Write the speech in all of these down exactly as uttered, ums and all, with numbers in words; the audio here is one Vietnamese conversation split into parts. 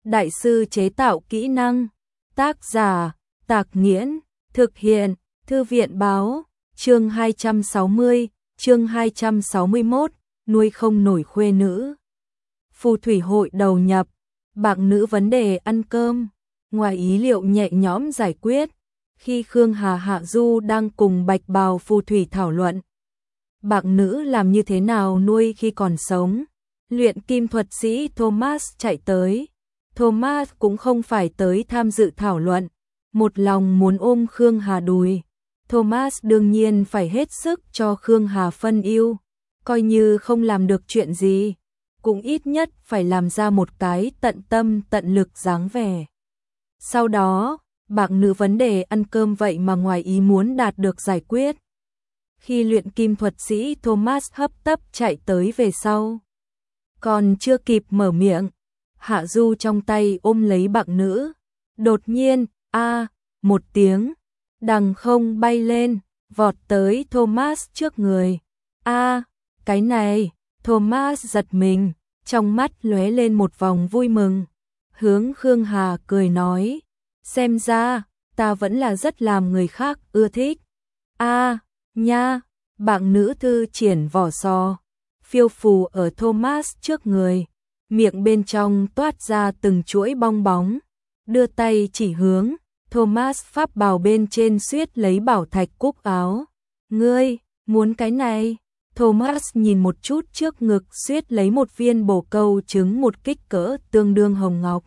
đại sư chế tạo kỹ năng. Tác giả, Tạc Nghiễn, thực hiện, Thư viện báo, chương hai trăm sáu mươi, chương hai trăm sáu mươi mốt, nuôi không nổi khuê nữ. Phù thủy hội đầu nhập, bạc nữ vấn đề ăn cơm, ngoài ý liệu nhẹ nhõm giải quyết, khi Khương Hà Hạ Du đang cùng bạch bào phù thủy thảo luận. Bạc nữ làm như thế nào nuôi khi còn sống? Luyện kim thuật sĩ Thomas chạy tới. Thomas cũng không phải tới tham dự thảo luận, một lòng muốn ôm Khương Hà đùi. Thomas đương nhiên phải hết sức cho Khương Hà phân ưu, coi như không làm được chuyện gì, cũng ít nhất phải làm ra một cái tận tâm tận lực dáng vẻ. Sau đó, bạc nữ vấn đề ăn cơm vậy mà ngoài ý muốn đạt được giải quyết. Khi luyện kim thuật sĩ Thomas hấp tấp chạy tới về sau, còn chưa kịp mở miệng, Hạ Du trong tay ôm lấy bạc nữ. Đột nhiên, a một tiếng, đằng không bay lên, vọt tới Thomas trước người. A, cái này, Thomas giật mình, trong mắt lóe lên một vòng vui mừng. Hướng Khương Hà cười nói, xem ra, ta vẫn là rất làm người khác ưa thích. A, nha, bạc nữ thư triển vỏ sò, phiêu phù ở Thomas trước người, miệng bên trong toát ra từng chuỗi bong bóng, đưa tay chỉ hướng, Thomas pháp bào bên trên suýt lấy bảo thạch cúc áo. Ngươi, muốn cái này? Thomas nhìn một chút trước ngực suýt lấy một viên bồ câu trứng một kích cỡ tương đương hồng ngọc.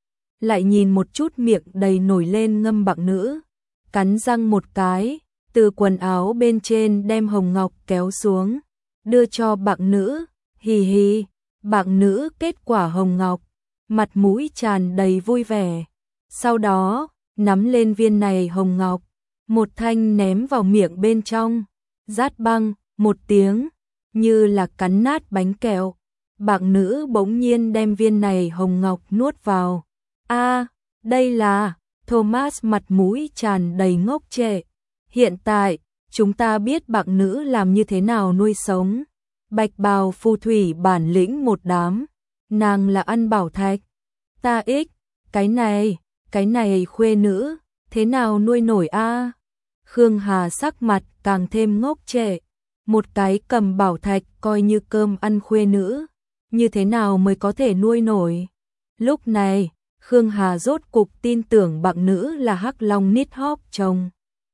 Lại nhìn một chút miệng đầy nổi lên ngâm bạc nữ, cắn răng một cái, từ quần áo bên trên đem hồng ngọc kéo xuống, đưa cho bạc nữ, hì hì, bạc nữ kết quả hồng ngọc, mặt mũi tràn đầy vui vẻ. Sau đó, nắm lên viên này hồng ngọc, một thanh ném vào miệng bên trong, rát băng, một tiếng, như là cắn nát bánh kẹo. Bạc nữ bỗng nhiên đem viên này hồng ngọc nuốt vào. A, đây là, Thomas mặt mũi tràn đầy ngốc trệ. Hiện tại, chúng ta biết bạc nữ làm như thế nào nuôi sống. Bạch bào phù thủy bản lĩnh một đám, nàng là ăn bảo thạch. Ta ích, cái này, cái này khuê nữ, thế nào nuôi nổi a? Khương Hà sắc mặt càng thêm ngốc trệ, một cái cầm bảo thạch coi như cơm ăn khuê nữ, như thế nào mới có thể nuôi nổi? Lúc này, Khương Hà rốt cục tin tưởng bạc nữ là Hắc Long Nighthawk chồng.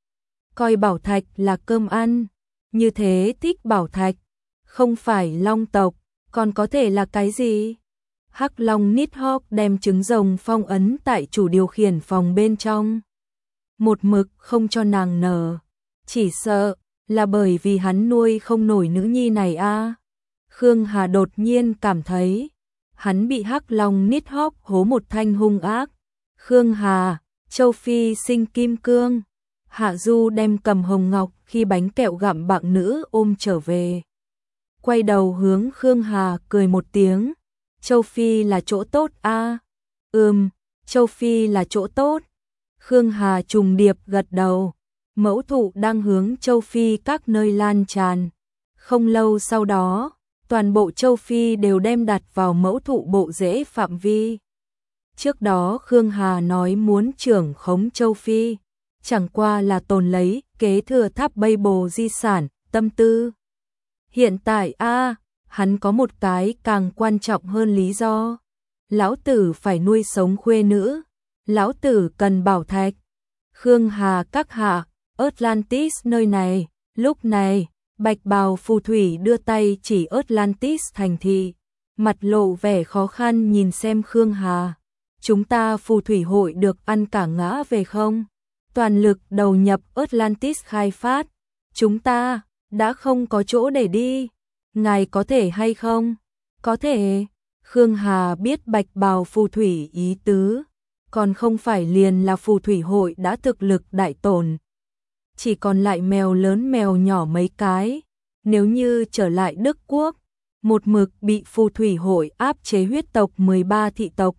Coi bảo thạch là cơm ăn, như thế thích bảo thạch, không phải long tộc, còn có thể là cái gì? Hắc Long Nighthawk đem trứng rồng phong ấn tại chủ điều khiển phòng bên trong, một mực không cho nàng nở, chỉ sợ là bởi vì hắn nuôi không nổi nữ nhi này a. Khương Hà đột nhiên cảm thấy hắn bị Hắc Long Nighthawk hố một thanh hung ác. Khương Hà, châu Phi sinh kim cương. Hạ Du đem cầm hồng ngọc khi bánh kẹo gặm bạc nữ ôm trở về. Quay đầu hướng Khương Hà cười một tiếng. Châu Phi là chỗ tốt a. À? Ừm, châu Phi là chỗ tốt. Khương Hà trùng điệp gật đầu. Mẫu thụ đang hướng châu Phi các nơi lan tràn. Không lâu sau đó, toàn bộ châu Phi đều đem đặt vào mẫu thụ bộ rễ phạm vi. Trước đó Khương Hà nói muốn trưởng khống châu Phi, chẳng qua là tồn lấy kế thừa tháp Babel di sản, tâm tư. Hiện tại a, hắn có một cái càng quan trọng hơn lý do. Lão tử phải nuôi sống khuê nữ, lão tử cần bảo thạch. Khương Hà các hạ, Atlantis nơi này, lúc này, bạch bào phù thủy đưa tay chỉ Atlantis thành thị, mặt lộ vẻ khó khăn nhìn xem Khương Hà. Chúng ta phù thủy hội được ăn cả ngã về không? Toàn lực đầu nhập Atlantis khai phát, chúng ta đã không có chỗ để đi. Ngài có thể hay không? Có thể. Khương Hà biết bạch bào phù thủy ý tứ, còn không phải liền là phù thủy hội đã thực lực đại tổn. Chỉ còn lại mèo lớn mèo nhỏ mấy cái. Nếu như trở lại Đức Quốc, một mực bị phù thủy hội áp chế huyết tộc mười ba thị tộc,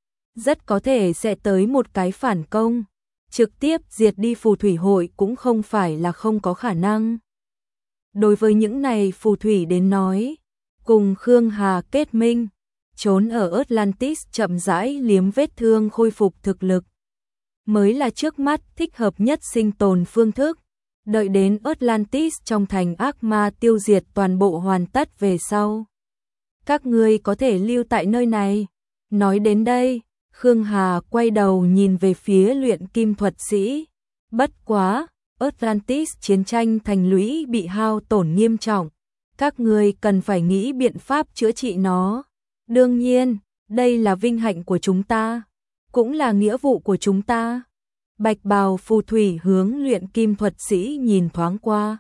rất có thể sẽ tới một cái phản công, trực tiếp diệt đi phù thủy hội cũng không phải là không có khả năng. Đối với những này phù thủy đến nói, cùng Khương Hà kết minh, trốn ở Atlantis chậm rãi liếm vết thương khôi phục thực lực. Mới là trước mắt thích hợp nhất sinh tồn phương thức. Đợi đến Atlantis trong thành ác ma tiêu diệt toàn bộ hoàn tất về sau. Các ngươi có thể lưu tại nơi này. Nói đến đây, Khương Hà quay đầu nhìn về phía luyện kim thuật sĩ. Bất quá, Atlantis chiến tranh thành lũy bị hao tổn nghiêm trọng. Các ngươi cần phải nghĩ biện pháp chữa trị nó. Đương nhiên, đây là vinh hạnh của chúng ta, cũng là nghĩa vụ của chúng ta. Bạch bào phù thủy hướng luyện kim thuật sĩ nhìn thoáng qua.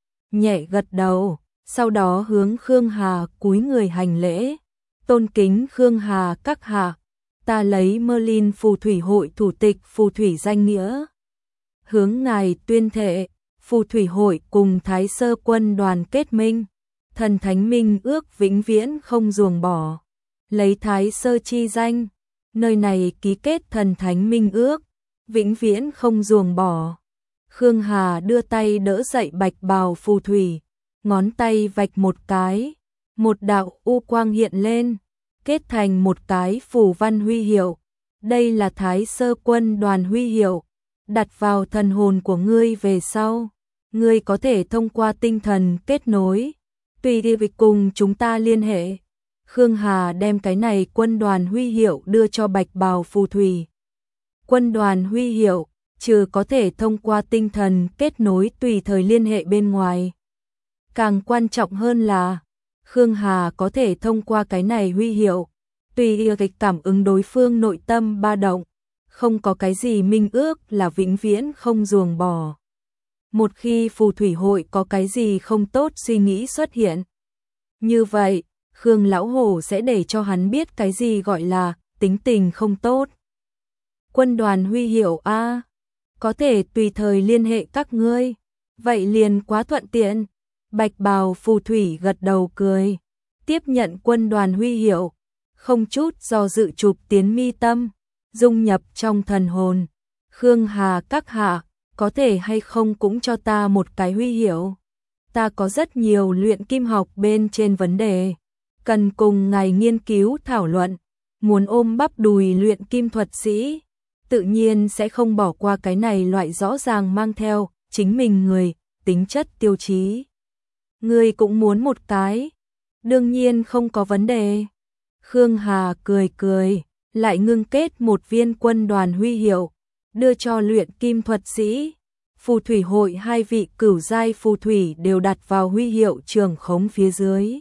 Nhẹ gật đầu, sau đó hướng Khương Hà cúi người hành lễ. Tôn kính Khương Hà các hạ, ta lấy Merlin phù thủy hội thủ tịch phù thủy danh nghĩa. Hướng ngài tuyên thệ, phù thủy hội cùng Thái Sơ quân đoàn kết minh. Thần thánh minh ước vĩnh viễn không ruồng bỏ. Lấy Thái Sơ chi danh, nơi này ký kết thần thánh minh ước, vĩnh viễn không ruồng bỏ. Khương Hà đưa tay đỡ dậy bạch bào phù thủy, ngón tay vạch một cái, một đạo u quang hiện lên, kết thành một cái phù văn huy hiệu. Đây là Thái Sơ quân đoàn huy hiệu, đặt vào thần hồn của ngươi về sau, ngươi có thể thông qua tinh thần kết nối, tùy đi việc cùng chúng ta liên hệ. Khương Hà đem cái này quân đoàn huy hiệu đưa cho bạch bào phù thủy. Quân đoàn huy hiệu, trừ có thể thông qua tinh thần kết nối tùy thời liên hệ bên ngoài. Càng quan trọng hơn là, Khương Hà có thể thông qua cái này huy hiệu, tùy ý cái cảm ứng đối phương nội tâm ba động, không có cái gì minh ước là vĩnh viễn không ruồng bỏ. Một khi phù thủy hội có cái gì không tốt suy nghĩ xuất hiện, như vậy, Khương Lão Hổ sẽ để cho hắn biết cái gì gọi là tính tình không tốt. Quân đoàn huy hiệu A, có thể tùy thời liên hệ các ngươi, vậy liền quá thuận tiện. Bạch bào phù thủy gật đầu cười, tiếp nhận quân đoàn huy hiệu, không chút do dự chụp tiến mi tâm, dung nhập trong thần hồn. Khương Hà các hạ, có thể hay không cũng cho ta một cái huy hiệu. Ta có rất nhiều luyện kim học bên trên vấn đề, cần cùng ngài nghiên cứu thảo luận, muốn ôm bắp đùi luyện kim thuật sĩ, tự nhiên sẽ không bỏ qua cái này loại rõ ràng mang theo chính mình người, tính chất tiêu chí. Ngươi cũng muốn một cái, đương nhiên không có vấn đề. Khương Hà cười cười, lại ngưng kết một viên quân đoàn huy hiệu, đưa cho luyện kim thuật sĩ. Phù thủy hội hai vị cửu giai phù thủy đều đặt vào huy hiệu trường khống phía dưới.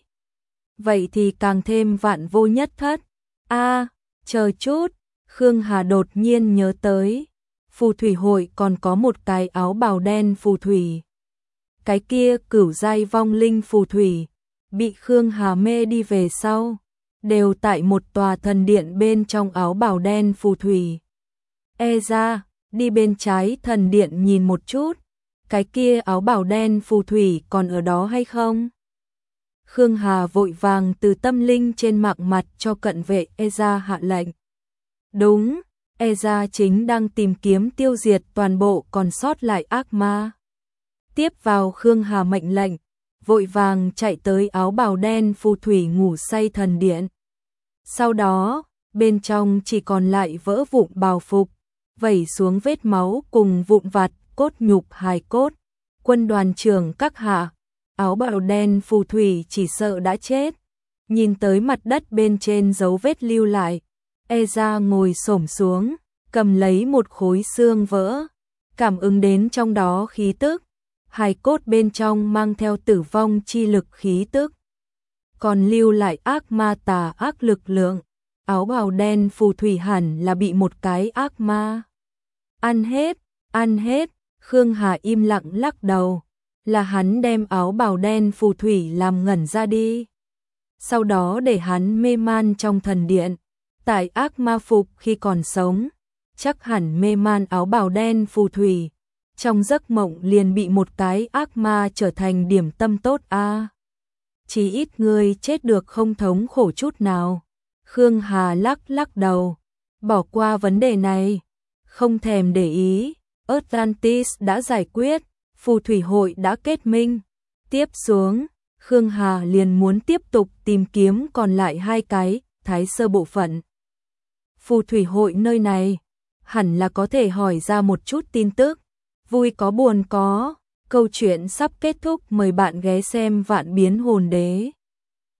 Vậy thì càng thêm vạn vô nhất thất. A, à, chờ chút, Khương Hà đột nhiên nhớ tới, phù thủy hội còn có một cái áo bào đen phù thủy. Cái kia cửu giai vong linh phù thủy, bị Khương Hà mê đi về sau, đều tại một tòa thần điện bên trong áo bào đen phù thủy. E ra, đi bên trái thần điện nhìn một chút, cái kia áo bào đen phù thủy còn ở đó hay không? Khương Hà vội vàng từ tâm linh trên mạng mặt cho cận vệ Eza hạ lệnh. Đúng, Eza chính đang tìm kiếm tiêu diệt toàn bộ còn sót lại ác ma. Tiếp vào Khương Hà mệnh lệnh, vội vàng chạy tới áo bào đen phù thủy ngủ say thần điện. Sau đó, bên trong chỉ còn lại vỡ vụn bào phục, vẩy xuống vết máu cùng vụn vặt, cốt nhục hài cốt. Quân đoàn trưởng các hạ, áo bào đen phù thủy chỉ sợ đã chết. Nhìn tới mặt đất bên trên dấu vết lưu lại, Eza ngồi xổm xuống, cầm lấy một khối xương vỡ, cảm ứng đến trong đó khí tức, hài cốt bên trong mang theo tử vong chi lực khí tức, còn lưu lại ác ma tà ác lực lượng. Áo bào đen phù thủy hẳn là bị một cái ác ma ăn hết, ăn hết. Khương Hà im lặng lắc đầu, là hắn đem áo bào đen phù thủy làm ngẩn ra đi, sau đó để hắn mê man trong thần điện. Tại ác ma phục khi còn sống, chắc hẳn mê man áo bào đen phù thủy, trong giấc mộng liền bị một cái ác ma trở thành điểm tâm tốt a. À, chỉ ít người chết được không thống khổ chút nào. Khương Hà lắc lắc đầu, bỏ qua vấn đề này, không thèm để ý. Atlantis đã giải quyết, phù thủy hội đã kết minh. Tiếp xuống, Khương Hà liền muốn tiếp tục tìm kiếm còn lại hai cái Thái Sơ bộ phận. Phù thủy hội nơi này, hẳn là có thể hỏi ra một chút tin tức, vui có buồn có, câu chuyện sắp kết thúc, mời bạn ghé xem Vạn Biến Hồn Đế.